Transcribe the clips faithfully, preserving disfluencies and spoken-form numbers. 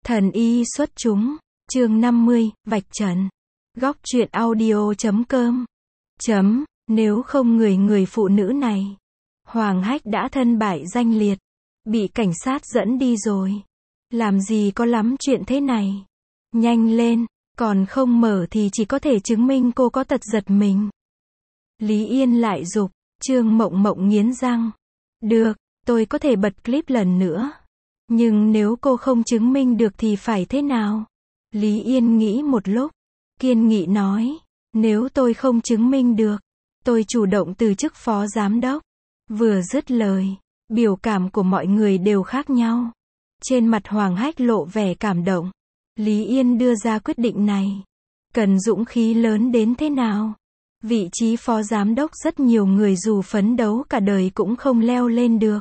Thần y xuất chúng, chương năm mươi, vạch trần. Góc truyện audio chấm com. Chấm, nếu không người người phụ nữ này. Hoàng Hách đã thân bại danh liệt. Bị cảnh sát dẫn đi rồi. Làm gì có lắm chuyện thế này. Nhanh lên, còn không mở thì chỉ có thể chứng minh cô có tật giật mình. Lý Yên lại giục, Trương Mộng Mộng nghiến răng. Được, tôi có thể bật clip lần nữa. Nhưng nếu cô không chứng minh được thì phải thế nào? Lý Yên nghĩ một lúc. Kiên nghị nói, nếu tôi không chứng minh được, tôi chủ động từ chức phó giám đốc. Vừa dứt lời, biểu cảm của mọi người đều khác nhau. Trên mặt Hoàng Hách lộ vẻ cảm động. Lý Yên đưa ra quyết định này. Cần dũng khí lớn đến thế nào? Vị trí phó giám đốc rất nhiều người dù phấn đấu cả đời cũng không leo lên được.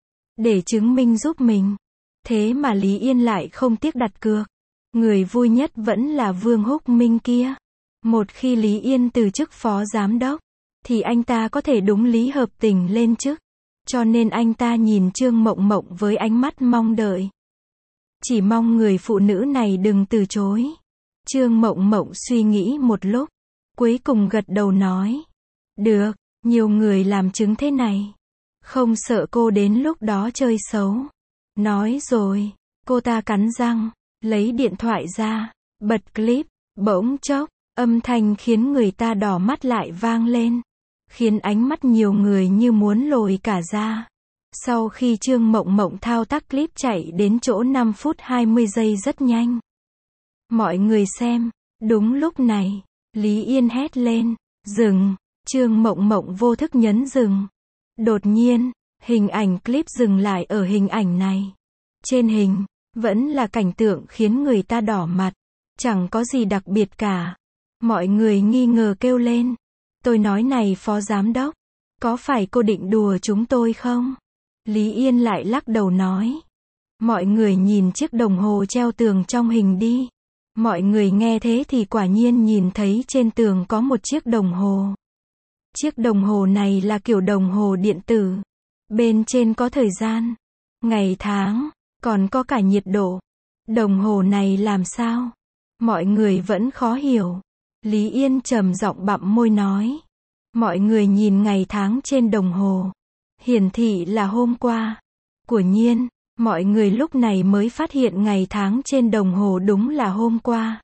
Để chứng minh giúp mình. Thế mà Lý Yên lại không tiếc đặt cược. Người vui nhất vẫn là Vương Húc Minh kia. Một khi Lý Yên từ chức phó giám đốc, thì anh ta có thể đúng lý hợp tình lên chức. Cho nên anh ta nhìn Trương Mộng Mộng với ánh mắt mong đợi. Chỉ mong người phụ nữ này đừng từ chối. Trương Mộng Mộng suy nghĩ một lúc. Cuối cùng gật đầu nói. Được, nhiều người làm chứng thế này. Không sợ cô đến lúc đó chơi xấu. Nói rồi, cô ta cắn răng, lấy điện thoại ra, bật clip, bỗng chốc, âm thanh khiến người ta đỏ mắt lại vang lên. Khiến ánh mắt nhiều người như muốn lồi cả ra. Sau khi Trương Mộng Mộng thao tác clip chạy đến chỗ năm phút hai mươi giây rất nhanh. Mọi người xem, đúng lúc này, Lý Yên hét lên, dừng, Trương Mộng Mộng vô thức nhấn dừng. Đột nhiên, hình ảnh clip dừng lại ở hình ảnh này. Trên hình, vẫn là cảnh tượng khiến người ta đỏ mặt. Chẳng có gì đặc biệt cả. Mọi người nghi ngờ kêu lên. Tôi nói này phó giám đốc, có phải cô định đùa chúng tôi không? Lý Yên lại lắc đầu nói. Mọi người nhìn chiếc đồng hồ treo tường trong hình đi. Mọi người nghe thế thì quả nhiên nhìn thấy trên tường có một chiếc đồng hồ. Chiếc đồng hồ này là kiểu đồng hồ điện tử. Bên trên có thời gian, ngày tháng, còn có cả nhiệt độ. Đồng hồ này làm sao? Mọi người vẫn khó hiểu. Lý Yên trầm giọng bặm môi nói. Mọi người nhìn ngày tháng trên đồng hồ. Hiển thị là hôm qua. Quả nhiên, mọi người lúc này mới phát hiện ngày tháng trên đồng hồ đúng là hôm qua.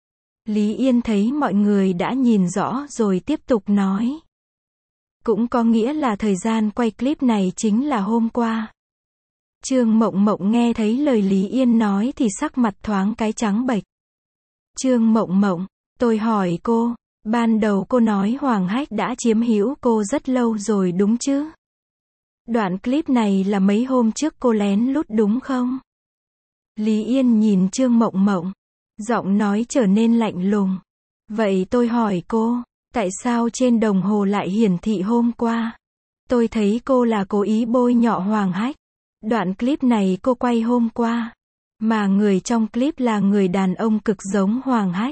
Lý Yên thấy mọi người đã nhìn rõ rồi tiếp tục nói. Cũng có nghĩa là thời gian quay clip này chính là hôm qua. Trương Mộng Mộng nghe thấy lời Lý Yên nói thì sắc mặt thoáng cái trắng bệch. Trương Mộng Mộng, tôi hỏi cô, ban đầu cô nói Hoàng Hách đã chiếm hữu cô rất lâu rồi đúng chứ? Đoạn clip này là mấy hôm trước cô lén lút đúng không? Lý Yên nhìn Trương Mộng Mộng, giọng nói trở nên lạnh lùng. Vậy tôi hỏi cô, tại sao trên đồng hồ lại hiển thị hôm qua? Tôi thấy cô là cố ý bôi nhọ Hoàng Hách. Đoạn clip này cô quay hôm qua. Mà người trong clip là người đàn ông cực giống Hoàng Hách.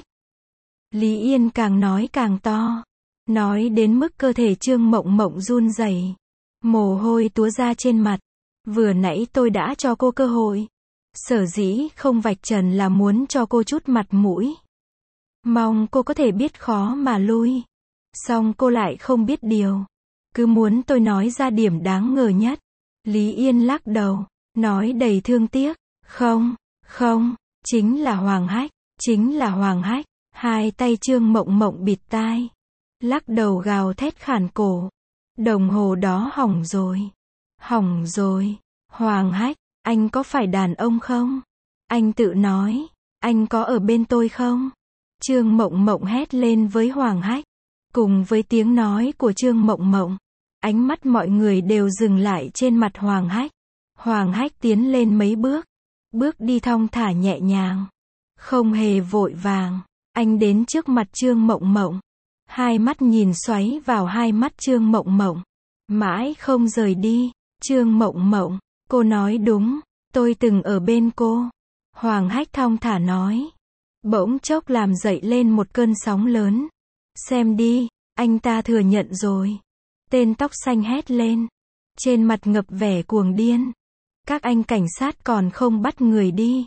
Lý Yên càng nói càng to. Nói đến mức cơ thể Trương Mộng Mộng run rẩy. Mồ hôi túa ra trên mặt. Vừa nãy tôi đã cho cô cơ hội. Sở dĩ không vạch trần là muốn cho cô chút mặt mũi. Mong cô có thể biết khó mà lui. Xong cô lại không biết điều. Cứ muốn tôi nói ra điểm đáng ngờ nhất. Lý Yên lắc đầu, nói đầy thương tiếc. Không, không, chính là Hoàng Hách, chính là Hoàng Hách. Hai tay Trương Mộng Mộng bịt tai. Lắc đầu gào thét khản cổ. Đồng hồ đó hỏng rồi. Hỏng rồi. Hoàng Hách, anh có phải đàn ông không? Anh tự nói, anh có ở bên tôi không? Trương Mộng Mộng hét lên với Hoàng Hách. Cùng với tiếng nói của Trương Mộng Mộng, ánh mắt mọi người đều dừng lại trên mặt Hoàng Hách. Hoàng Hách tiến lên mấy bước. Bước đi thong thả nhẹ nhàng. Không hề vội vàng. Anh đến trước mặt Trương Mộng Mộng. Hai mắt nhìn xoáy vào hai mắt Trương Mộng Mộng. Mãi không rời đi. Trương Mộng Mộng, cô nói đúng. Tôi từng ở bên cô. Hoàng Hách thong thả nói. Bỗng chốc làm dậy lên một cơn sóng lớn. Xem đi, anh ta thừa nhận rồi. Tên tóc xanh hét lên. Trên mặt ngập vẻ cuồng điên. Các anh cảnh sát còn không bắt người đi.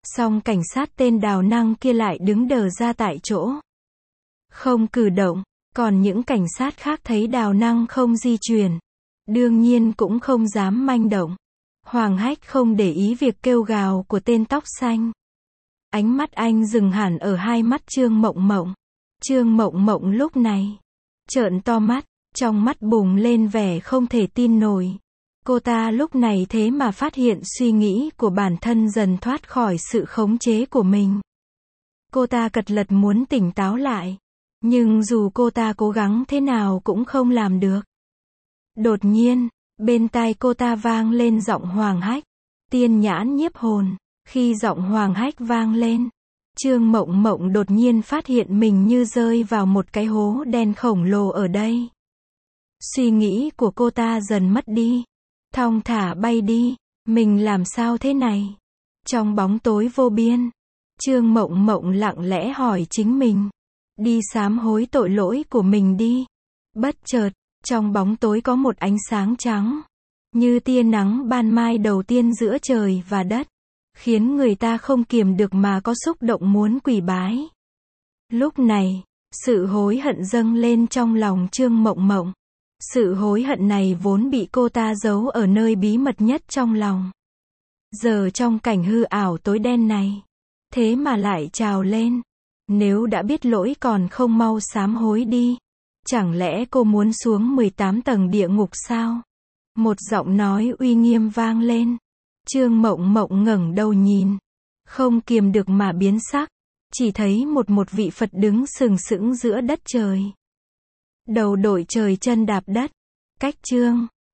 Song cảnh sát tên Đào Năng kia lại đứng đờ ra tại chỗ. Không cử động, còn những cảnh sát khác thấy Đào Năng không di chuyển. Đương nhiên cũng không dám manh động. Hoàng Hách không để ý việc kêu gào của tên tóc xanh. Ánh mắt anh dừng hẳn ở hai mắt Trương Mộng Mộng. Trương Mộng Mộng lúc này trợn to mắt, trong mắt bùng lên vẻ không thể tin nổi. Cô ta lúc này thế mà phát hiện suy nghĩ của bản thân dần thoát khỏi sự khống chế của mình. Cô ta cật lật muốn tỉnh táo lại, nhưng dù cô ta cố gắng thế nào cũng không làm được. Đột nhiên, bên tai cô ta vang lên giọng Hoàng Hách. Tiên nhãn nhiếp hồn. Khi giọng Hoàng Hách vang lên, Trương Mộng Mộng đột nhiên phát hiện mình như rơi vào một cái hố đen khổng lồ ở đây. Suy nghĩ của cô ta dần mất đi. Thong thả bay đi. Mình làm sao thế này? Trong bóng tối vô biên, Trương Mộng Mộng lặng lẽ hỏi chính mình. Đi sám hối tội lỗi của mình đi. Bất chợt, trong bóng tối có một ánh sáng trắng, như tia nắng ban mai đầu tiên giữa trời và đất, khiến người ta không kiềm được mà có xúc động muốn quỳ bái. Lúc này, sự hối hận dâng lên trong lòng Trương Mộng Mộng. Sự hối hận này vốn bị cô ta giấu ở nơi bí mật nhất trong lòng. Giờ trong cảnh hư ảo tối đen này, thế mà lại trào lên. Nếu đã biết lỗi còn không mau sám hối đi. Chẳng lẽ cô muốn xuống mười tám tầng địa ngục sao? Một giọng nói uy nghiêm vang lên. Trương Mộng Mộng ngẩng đầu nhìn, không kiềm được mà biến sắc, chỉ thấy một một vị Phật đứng sừng sững giữa đất trời. Đầu đội trời chân đạp đất, cách Trương